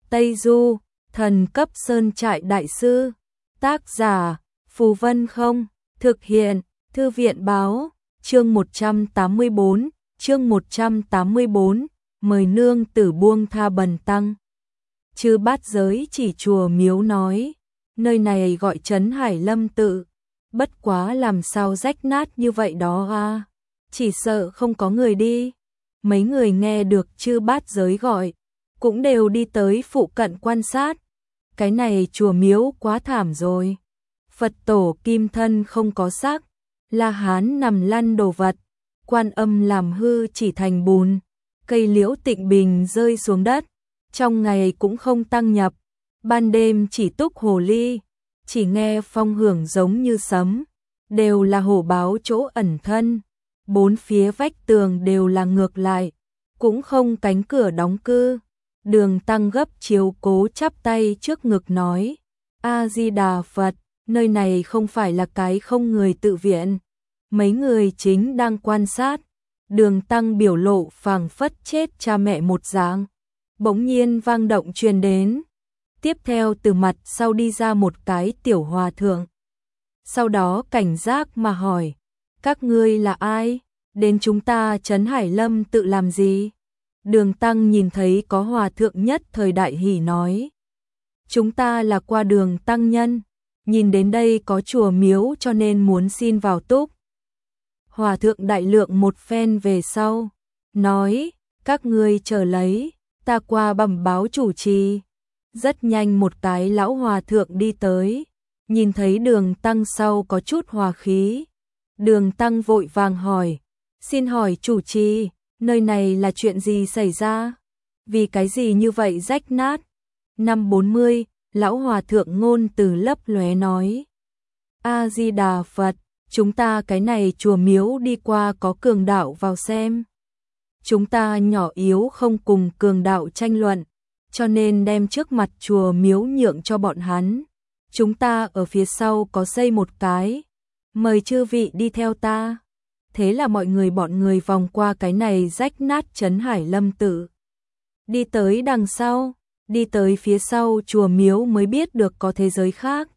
Tây Du, thần cấp sơn trại đại sư. Tác giả, Phù Vân Không. Thực hiện, Thư viện Báo. Chương 184, chương 184, mời nương tử buông tha bần tăng. Chư Bát Giới chỉ chùa miếu nói, nơi này gọi trấn Hải Lâm tự, bất quá làm sao rách nát như vậy đó à, chỉ sợ không có người đi. Mấy người nghe được Chư Bát Giới gọi, cũng đều đi tới phụ cận quan sát. Cái này chùa miếu quá thảm rồi. Phật tổ kim thân không có xác, La Hán nằm lăn đồ vật, Quan Âm làm hư chỉ thành bùn, cây liễu tịnh bình rơi xuống đất, trong ngày cũng không tăng nhập, ban đêm chỉ túc hồ ly, chỉ nghe phong hưởng giống như sấm, đều là hổ báo chỗ ẩn thân, bốn phía vách tường đều là ngược lại, cũng không cánh cửa đóng cư. Đường Tăng gấp chiếu cố chắp tay trước ngực nói, A-di-đà Phật, nơi này không phải là cái không người tự viện. Mấy người chính đang quan sát, Đường Tăng biểu lộ phảng phất chết cha mẹ một dạng. Bỗng nhiên vang động truyền đến, tiếp theo từ mặt sau đi ra một cái tiểu hòa thượng. Sau đó cảnh giác mà hỏi, các ngươi là ai? Đến chúng ta trấn Hải Lâm tự làm gì? Đường Tăng nhìn thấy có hòa thượng nhất thời đại hỉ nói, chúng ta là qua đường tăng nhân, nhìn đến đây có chùa miếu cho nên muốn xin vào túc. Hòa thượng đại lượng một phen về sau, nói, các ngươi chờ lấy, ta qua bẩm báo chủ trì. Rất nhanh một cái lão hòa thượng đi tới, nhìn thấy Đường Tăng sau có chút hòa khí. Đường Tăng vội vàng hỏi, xin hỏi chủ trì, nơi này là chuyện gì xảy ra? Vì cái gì như vậy rách nát? Năm 40, lão hòa thượng ngôn từ lấp lóe nói, A-di-đà Phật, chúng ta cái này chùa miếu đi qua có cường đạo vào xem. Chúng ta nhỏ yếu không cùng cường đạo tranh luận, cho nên đem trước mặt chùa miếu nhượng cho bọn hắn. Chúng ta ở phía sau có xây một cái, mời chư vị đi theo ta. Thế là bọn người vòng qua cái này rách nát trấn Hải Lâm tự. Đi tới đằng sau, đi tới phía sau chùa miếu mới biết được có thế giới khác.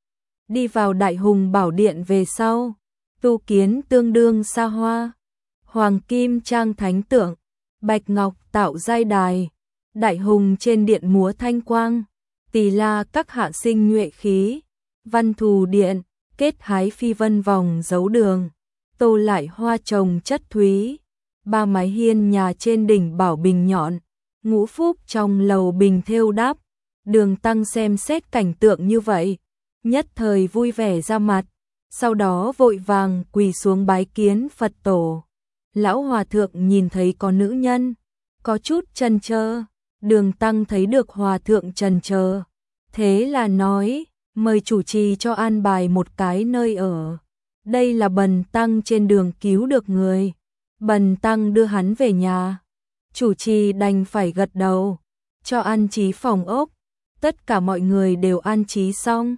Đi vào Đại Hùng Bảo Điện về sau, tu kiến tương đương xa hoa, hoàng kim trang thánh tượng, bạch ngọc tạo giai đài, Đại Hùng trên điện múa thanh quang, tỳ la các hạ sinh nhuệ khí, văn thù điện, kết hái phi vân vòng dấu đường, tô lại hoa trồng chất thúy, ba mái hiên nhà trên đỉnh bảo bình nhọn, ngũ phúc trong lầu bình thêu đáp. Đường Tăng xem xét cảnh tượng như vậy, nhất thời vui vẻ ra mặt, sau đó vội vàng quỳ xuống bái kiến Phật tổ. Lão hòa thượng nhìn thấy có nữ nhân, có chút chần chờ. Đường Tăng thấy được hòa thượng chần chờ, thế là nói, mời chủ trì cho an bài một cái nơi ở. Đây là bần tăng trên đường cứu được người, bần tăng đưa hắn về nhà. Chủ trì đành phải gật đầu, cho an trí phòng ốc. Tất cả mọi người đều an trí xong.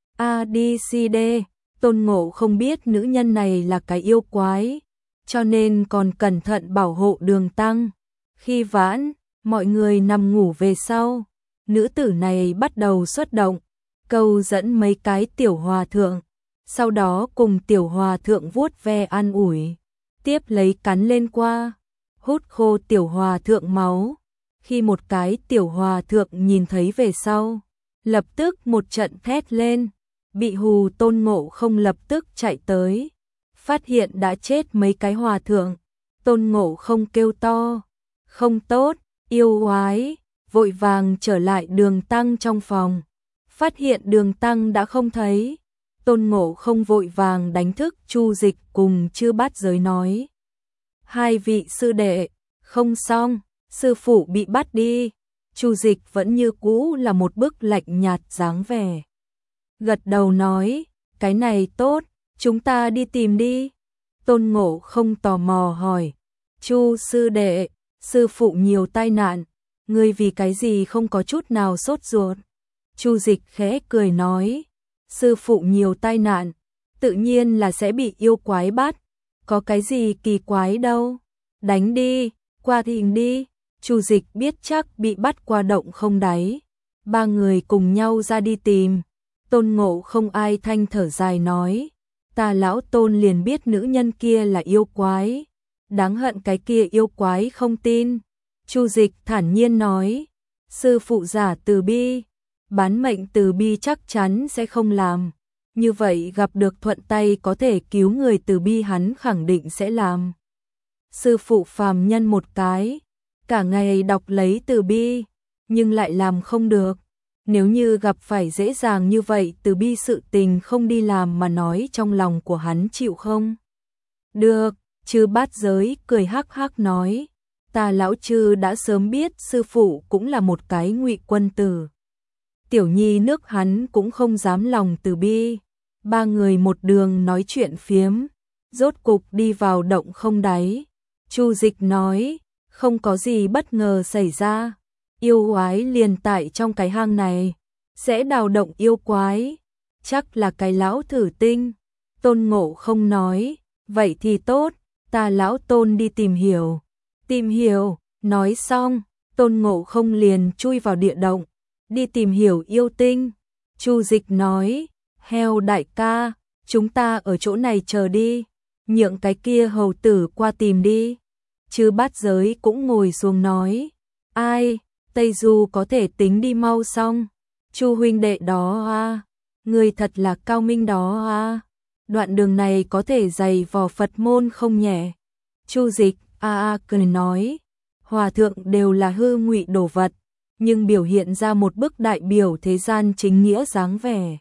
ADCD, Tôn Ngộ không biết nữ nhân này là cái yêu quái, cho nên còn cẩn thận bảo hộ Đường Tăng. Khi vãn, mọi người nằm ngủ về sau, nữ tử này bắt đầu xuất động, câu dẫn mấy cái tiểu hòa thượng, sau đó cùng tiểu hòa thượng vuốt ve an ủi, tiếp lấy cắn lên qua, hút khô tiểu hòa thượng máu. Khi một cái tiểu hòa thượng nhìn thấy về sau, lập tức một trận thét lên, bị hù. Tôn Ngộ không lập tức chạy tới, phát hiện đã chết mấy cái hòa thượng. Tôn Ngộ không kêu to, không tốt, yêu quái, vội vàng trở lại Đường Tăng trong phòng, phát hiện Đường Tăng đã không thấy. Tôn Ngộ không vội vàng đánh thức Chu Dịch cùng Chư Bát Giới nói, hai vị sư đệ, không xong, sư phụ bị bắt đi. Chu Dịch vẫn như cũ là một bức lạnh nhạt dáng vẻ, gật đầu nói, cái này tốt, chúng ta đi tìm đi. Tôn Ngộ không tò mò hỏi, Chu sư đệ, sư phụ nhiều tai nạn, ngươi vì cái gì không có chút nào sốt ruột? Chu Dịch khẽ cười nói, sư phụ nhiều tai nạn, tự nhiên là sẽ bị yêu quái bắt, có cái gì kỳ quái đâu, đánh đi, qua thỉnh đi. Chu Dịch biết chắc bị bắt qua động không đáy. Ba người cùng nhau ra đi tìm. Tôn Ngộ Không ai thanh thở dài nói, ta lão Tôn liền biết nữ nhân kia là yêu quái. Đáng hận cái kia yêu quái không tin. Chu Dịch thản nhiên nói, sư phụ giả từ bi, bán mệnh từ bi chắc chắn sẽ không làm. Như vậy gặp được thuận tay có thể cứu người từ bi hắn khẳng định sẽ làm. Sư phụ phàm nhân một cái, cả ngày đọc lấy từ bi, nhưng lại làm không được. Nếu như gặp phải dễ dàng như vậy từ bi sự tình không đi làm mà nói trong lòng của hắn chịu không? Được, Chư Bát Giới cười hắc hắc nói, ta lão Chư đã sớm biết sư phụ cũng là một cái ngụy quân tử. Tiểu nhi nước hắn cũng không dám lòng từ bi. Ba người một đường nói chuyện phiếm, rốt cục đi vào động không đáy. Chu Dịch nói, không có gì bất ngờ xảy ra, yêu quái liền tại trong cái hang này, sẽ đào động yêu quái, chắc là cái lão thử tinh. Tôn Ngộ Không nói, vậy thì tốt, ta lão Tôn đi tìm hiểu. Tìm hiểu, nói xong, Tôn Ngộ Không liền chui vào địa động, đi tìm hiểu yêu tinh. Chu Dịch nói, heo đại ca, chúng ta ở chỗ này chờ đi, nhượng cái kia hầu tử qua tìm đi. Chư Bát Giới cũng ngồi xuống nói, ai, Tây Du có thể tính đi mau xong. Chu huynh đệ đó à, người thật là cao minh đó à, đoạn đường này có thể dày vò Phật môn không nhẹ. Chu Dịch cười nói, hòa thượng đều là hư ngụy đồ vật, nhưng biểu hiện ra một bức đại biểu thế gian chính nghĩa dáng vẻ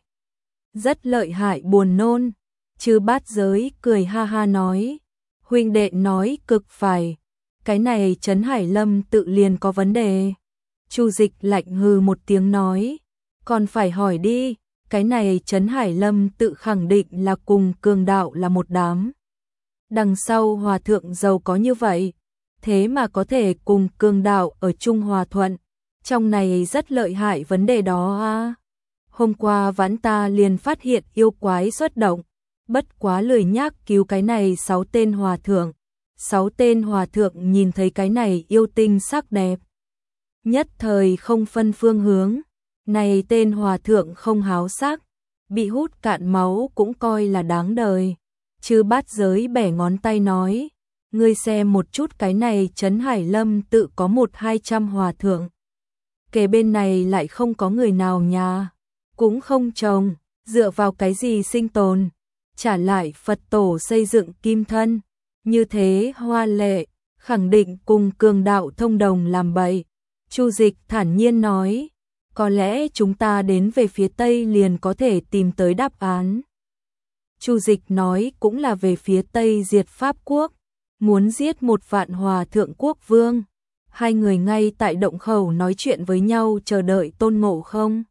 rất lợi hại buồn nôn. Chư Bát Giới cười ha ha nói, huynh đệ nói cực phải, cái này Trấn Hải Lâm tự liền có vấn đề. Chu Dịch lạnh hừ một tiếng nói, còn phải hỏi đi, cái này Trấn Hải Lâm tự khẳng định là cùng cường đạo là một đám. Đằng sau hòa thượng giàu có như vậy, thế mà có thể cùng cường đạo ở chung hòa thuận, trong này rất lợi hại vấn đề đó à. Hôm qua vãn ta liền phát hiện yêu quái xuất động, bất quá lười nhác cứu cái này 6 tên hòa thượng. 6 tên hòa thượng nhìn thấy cái này yêu tinh sắc đẹp, nhất thời không phân phương hướng. Này tên hòa thượng không háo sắc, bị hút cạn máu cũng coi là đáng đời. Chư Bát Giới bẻ ngón tay nói, ngươi xem một chút cái này Trấn Hải Lâm tự có 100-200 hòa thượng, kể bên này lại không có người nào nhà, cũng không trồng, dựa vào cái gì sinh tồn, trả lại Phật tổ xây dựng kim thân, như thế hoa lệ, khẳng định cùng cường đạo thông đồng làm bậy. Chu Dịch thản nhiên nói, có lẽ chúng ta đến về phía Tây liền có thể tìm tới đáp án. Chu Dịch nói cũng là về phía Tây diệt Pháp quốc, muốn giết 1 vạn hòa thượng quốc vương. Hai người ngay tại động khẩu nói chuyện với nhau chờ đợi Tôn Ngộ Không.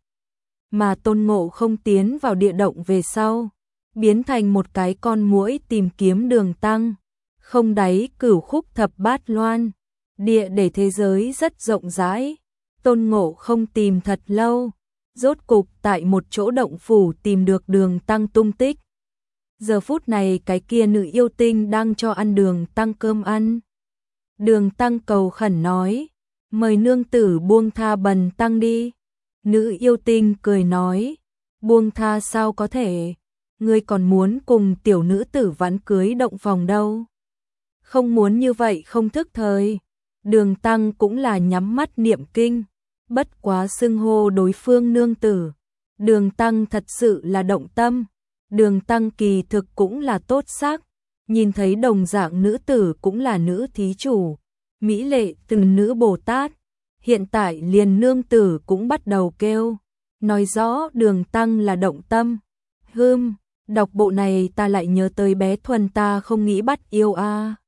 Mà Tôn Ngộ Không tiến vào địa động về sau, biến thành một cái con muỗi tìm kiếm đường tăng. Không đáy cửu khúc thập bát loan, địa để thế giới rất rộng rãi. Tôn Ngộ Không tìm thật lâu, rốt cục tại một chỗ động phủ tìm được đường tăng tung tích. Giờ phút này cái kia nữ yêu tinh đang cho ăn đường tăng cơm ăn. Đường tăng cầu khẩn nói, mời nương tử buông tha bần tăng đi. Nữ yêu tinh cười nói, buông tha sao có thể, ngươi còn muốn cùng tiểu nữ tử vãn cưới động phòng đâu. Không muốn như vậy không thức thời. Đường tăng cũng là nhắm mắt niệm kinh, bất quá xưng hô đối phương nương tử. Đường tăng thật sự là động tâm, đường tăng kỳ thực cũng là tốt sắc, nhìn thấy đồng dạng nữ tử cũng là nữ thí chủ, mỹ lệ từng nữ Bồ Tát, hiện tại liền nương tử cũng bắt đầu kêu, nói rõ đường tăng là động tâm. Đọc bộ này ta lại nhớ tới bé Thuần ta không nghĩ bắt yêu a.